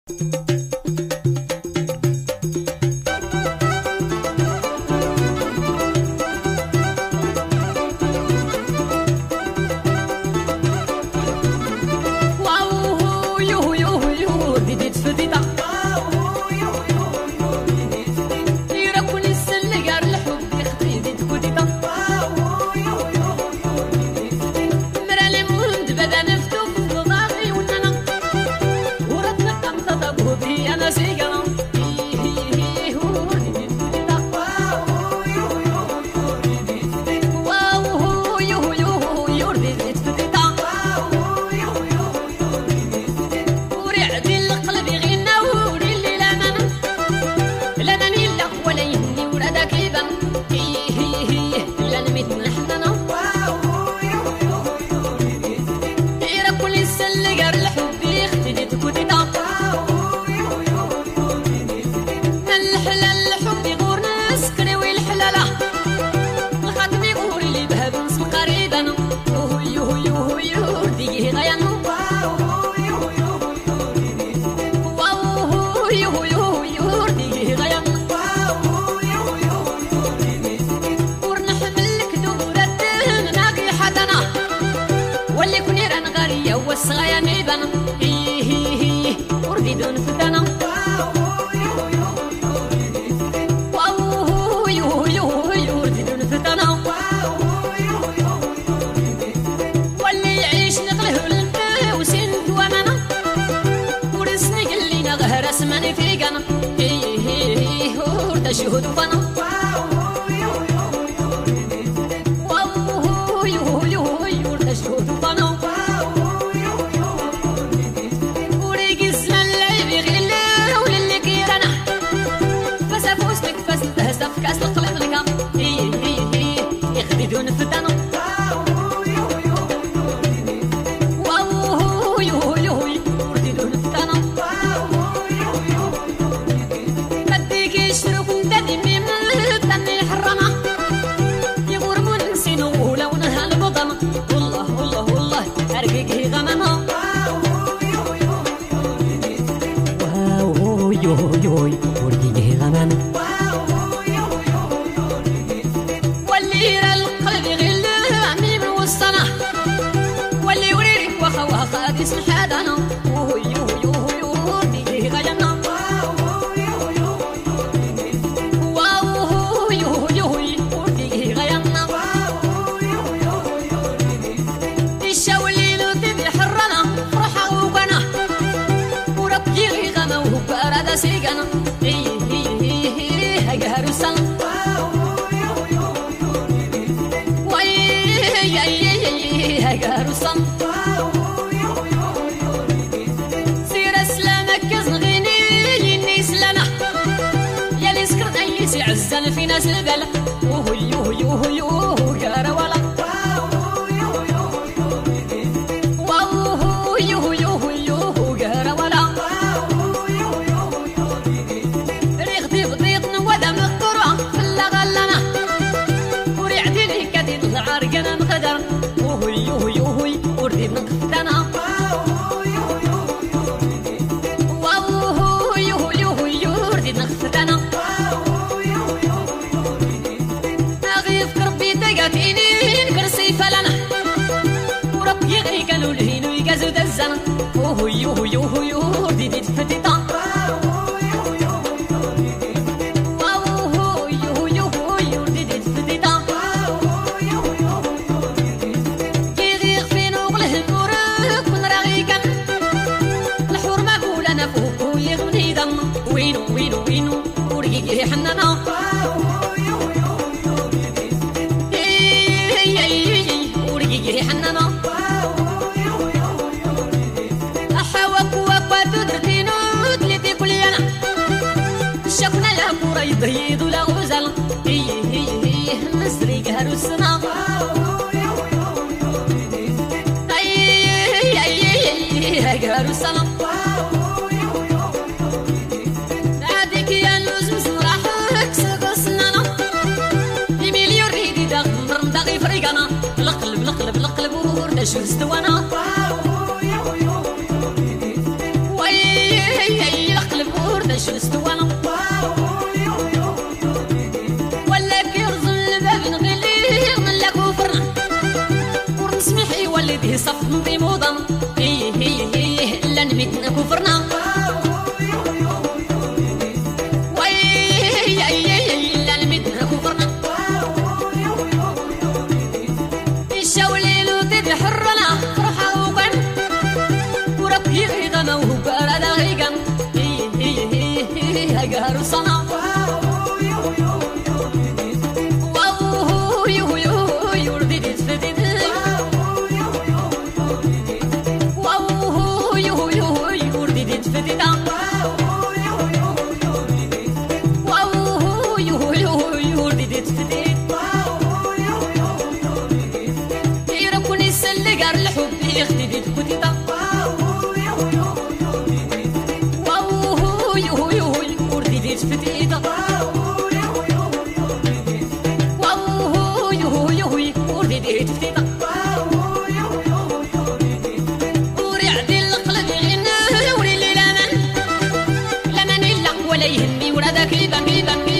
في ناس البلا يوه يوه يوه قرا ولا يوه يوه يوه قرا ولا ريغ ضيق ودم القرى في اللغلنا وريعتي لي كدي العرقنا نقدر يوه يوه وردي نقفتنا يوه يوه يوردي نقفتنا قالوا الهين ويقازوا دزنا يوه يوه يوه دي تفتيطا يوه يوه يوه دي تفتيطا كي غيغ فين وغله المورك من رغيقا الحور ما قول انا فوق اللي غنيدا وينو وينو وينو ورقيقي حنانا ورقيقي حنانا يضيض ولا غزل نسري قهر السنا قهر السنا هاديك يا اللوز مسرحك ساق السنانة مليون ريدي دغمر مدغي فريقنا القلب القلب القلب ورنا شو استوانا صنا واو يو يو يوردي تفديد واو يو يو يوردي تفديد واو يو يو يوردي تفديد يركوني سلقار الحب يخدي تكوتيتا واو يو يو يوردي تفديد واو يو يو يوردي تفديد ورعدي القلب يغنى وري لي لمن لمن إلا ولا يهمني ولا ذاك يبان يبان